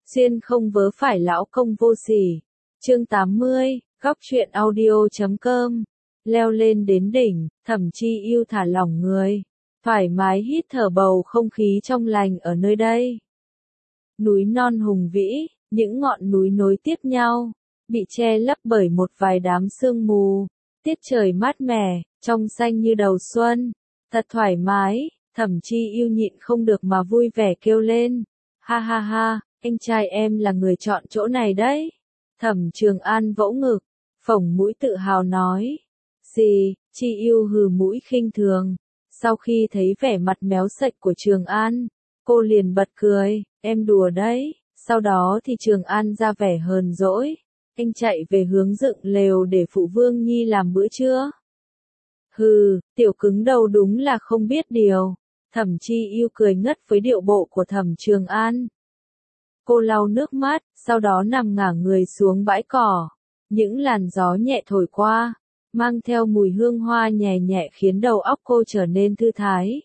Xuyên không vớ phải lão công vô sỉ. Chương 80, góc truyện audio.com. Leo lên đến đỉnh, Thẩm Chi Yêu thả lỏng người, thoải mái hít thở bầu không khí trong lành ở nơi đây. Núi non hùng vĩ, những ngọn núi nối tiếp nhau, bị che lấp bởi một vài đám sương mù. Tiết trời mát mẻ, trong xanh như đầu xuân, thật thoải mái. Thẩm Chi Yêu nhịn không được mà vui vẻ kêu lên. Ha ha ha, anh trai em là người chọn chỗ này đấy. Thẩm Trường An vỗ ngực, phồng mũi tự hào nói. Gì? Chi Yêu hừ mũi khinh thường. Sau khi thấy vẻ mặt méo sạch của Trường An, cô liền bật cười, em đùa đấy. Sau đó thì Trường An ra vẻ hờn dỗi. Anh chạy về hướng dựng lều để phụ Vương Nhi làm bữa trưa. Hừ, tiểu cứng đầu đúng là không biết điều. Thẩm Chi Yêu cười ngất với điệu bộ của Thẩm Trường An. Cô lau nước mắt, sau đó nằm ngả người xuống bãi cỏ. Những làn gió nhẹ thổi qua, mang theo mùi hương hoa nhẹ nhẹ khiến đầu óc cô trở nên thư thái.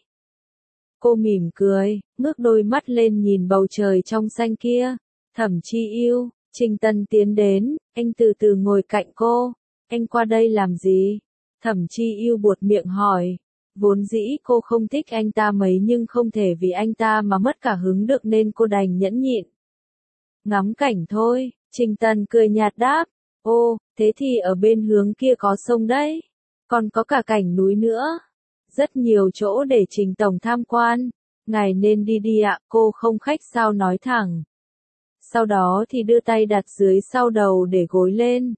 Cô mỉm cười, ngước đôi mắt lên nhìn bầu trời trong xanh kia. Thẩm Chi Yêu, Trình Tần tiến đến, anh từ từ ngồi cạnh cô. Anh qua đây làm gì? Thẩm Chi Yêu buột miệng hỏi. Vốn dĩ cô không thích anh ta mấy nhưng không thể vì anh ta mà mất cả hứng được nên cô đành nhẫn nhịn. Ngắm cảnh thôi, Trình Tần cười nhạt đáp. Ô, thế thì ở bên hướng kia có sông đấy. Còn có cả cảnh núi nữa. Rất nhiều chỗ để Trình Tổng tham quan. Ngài nên đi đi ạ, cô không khách sao nói thẳng. Sau đó thì đưa tay đặt dưới sau đầu để gối lên.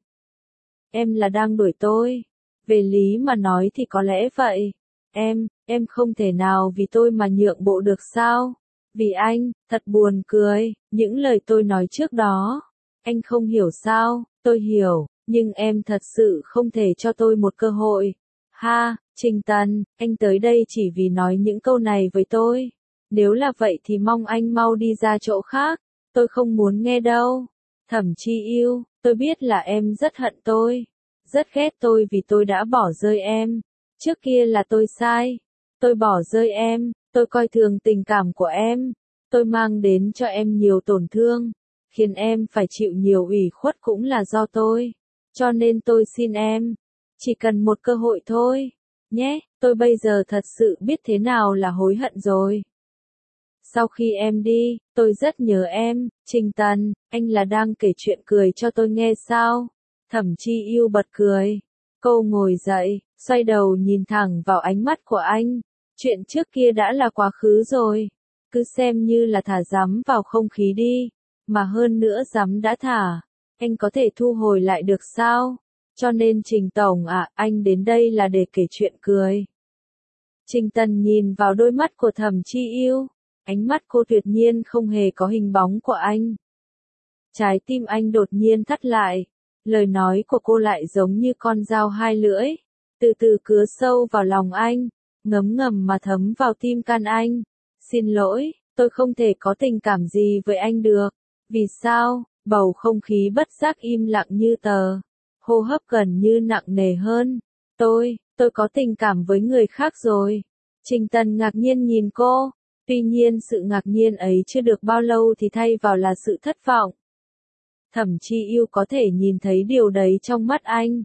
Em là đang đuổi tôi. Về lý mà nói thì có lẽ vậy. Em không thể nào vì tôi mà nhượng bộ được sao? Vì anh, thật buồn cười, những lời tôi nói trước đó. Anh không hiểu sao, tôi hiểu, nhưng em thật sự không thể cho tôi một cơ hội. Ha, Trình Tần, anh tới đây chỉ vì nói những câu này với tôi. Nếu là vậy thì mong anh mau đi ra chỗ khác, tôi không muốn nghe đâu. Thẩm Chi Yêu, tôi biết là em rất hận tôi, rất ghét tôi vì tôi đã bỏ rơi em. Trước kia là tôi sai, tôi bỏ rơi em, tôi coi thường tình cảm của em, tôi mang đến cho em nhiều tổn thương, khiến em phải chịu nhiều ủy khuất cũng là do tôi. Cho nên tôi xin em, chỉ cần một cơ hội thôi, nhé, tôi bây giờ thật sự biết thế nào là hối hận rồi. Sau khi em đi, tôi rất nhớ em, Trình Tần, anh là đang kể chuyện cười cho tôi nghe sao? Thẩm Chi Yêu bật cười. Cô ngồi dậy, xoay đầu nhìn thẳng vào ánh mắt của anh. Chuyện trước kia đã là quá khứ rồi. Cứ xem như là thả dắm vào không khí đi. Mà hơn nữa dắm đã thả. Anh có thể thu hồi lại được sao? Cho nên Trình Tổng ạ, anh đến đây là để kể chuyện cười. Trình Tần nhìn vào đôi mắt của Thẩm Chi Yêu. Ánh mắt cô tuyệt nhiên không hề có hình bóng của anh. Trái tim anh đột nhiên thắt lại. Lời nói của cô lại giống như con dao hai lưỡi, từ từ cứa sâu vào lòng anh, ngấm ngầm mà thấm vào tim can anh. Xin lỗi, tôi không thể có tình cảm gì với anh được. Vì sao? Bầu không khí bất giác im lặng như tờ, hô hấp gần như nặng nề hơn. Tôi có tình cảm với người khác rồi. Trình Tần ngạc nhiên nhìn cô, tuy nhiên sự ngạc nhiên ấy chưa được bao lâu thì thay vào là sự thất vọng. Thẩm Chi Yêu có thể nhìn thấy điều đấy trong mắt anh.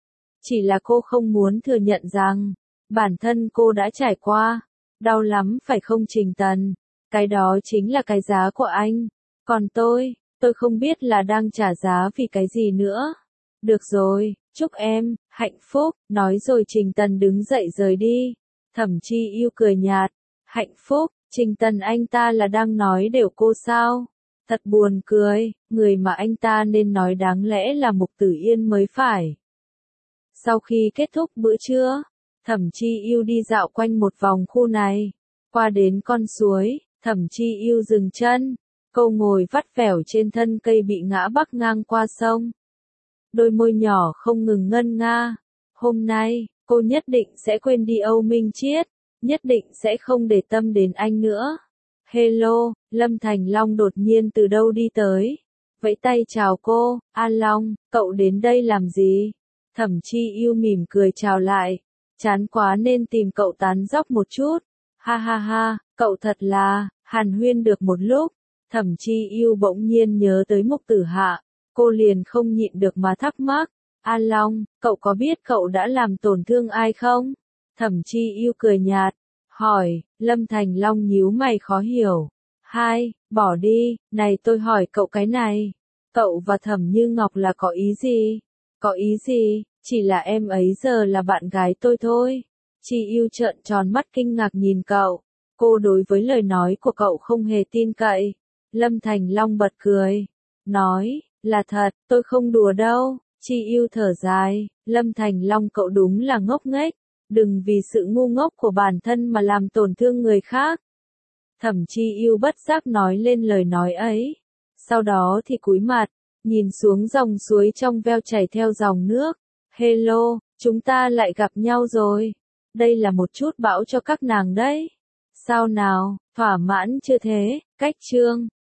Chỉ là cô không muốn thừa nhận rằng, bản thân cô đã trải qua. Đau lắm phải không Trình Tần? Cái đó chính là cái giá của anh. Còn tôi không biết là đang trả giá vì cái gì nữa. Được rồi, chúc em hạnh phúc, nói rồi Trình Tần đứng dậy rời đi. Thẩm Chi Yêu cười nhạt. Hạnh phúc, Trình Tần anh ta là đang nói đều cô sao? Thật buồn cười, người mà anh ta nên nói đáng lẽ là Mục Tử Yên mới phải. Sau khi kết thúc bữa trưa, Thẩm Chi Yêu đi dạo quanh một vòng khu này. Qua đến con suối, Thẩm Chi Yêu dừng chân. Cô ngồi vắt vẻo trên thân cây bị ngã bắc ngang qua sông. Đôi môi nhỏ không ngừng ngân nga. Hôm nay, cô nhất định sẽ quên đi Âu Minh Chiết, nhất định sẽ không để tâm đến anh nữa. Hello, Lâm Thành Long đột nhiên từ đâu đi tới. Vẫy tay chào cô, An Long, cậu đến đây làm gì? Thẩm Chi Yêu mỉm cười chào lại. Chán quá nên tìm cậu tán dóc một chút. Ha ha ha, cậu thật là, hàn huyên được một lúc. Thẩm Chi Yêu bỗng nhiên nhớ tới Mục Tử Hạ, cô liền không nhịn được mà thắc mắc, A Long, cậu có biết cậu đã làm tổn thương ai không? Thẩm Chi Yêu cười nhạt, hỏi, Lâm Thành Long nhíu mày khó hiểu. Hai, bỏ đi, này tôi hỏi cậu cái này. Cậu và Thẩm Như Ngọc là có ý gì? Có ý gì, chỉ là em ấy giờ là bạn gái tôi thôi. Chi Yêu trợn tròn mắt kinh ngạc nhìn cậu. Cô đối với lời nói của cậu không hề tin cậy. Lâm Thành Long bật cười. Nói, là thật, tôi không đùa đâu. Chi Yêu thở dài, Lâm Thành Long cậu đúng là ngốc nghếch. Đừng vì sự ngu ngốc của bản thân mà làm tổn thương người khác. Thẩm Chi Yêu bất giác nói lên lời nói ấy. Sau đó thì cúi mặt, nhìn xuống dòng suối trong veo chảy theo dòng nước. Hello, chúng ta lại gặp nhau rồi. Đây là một chút bão cho các nàng đấy. Sao nào, thỏa mãn chưa thế, cách chương.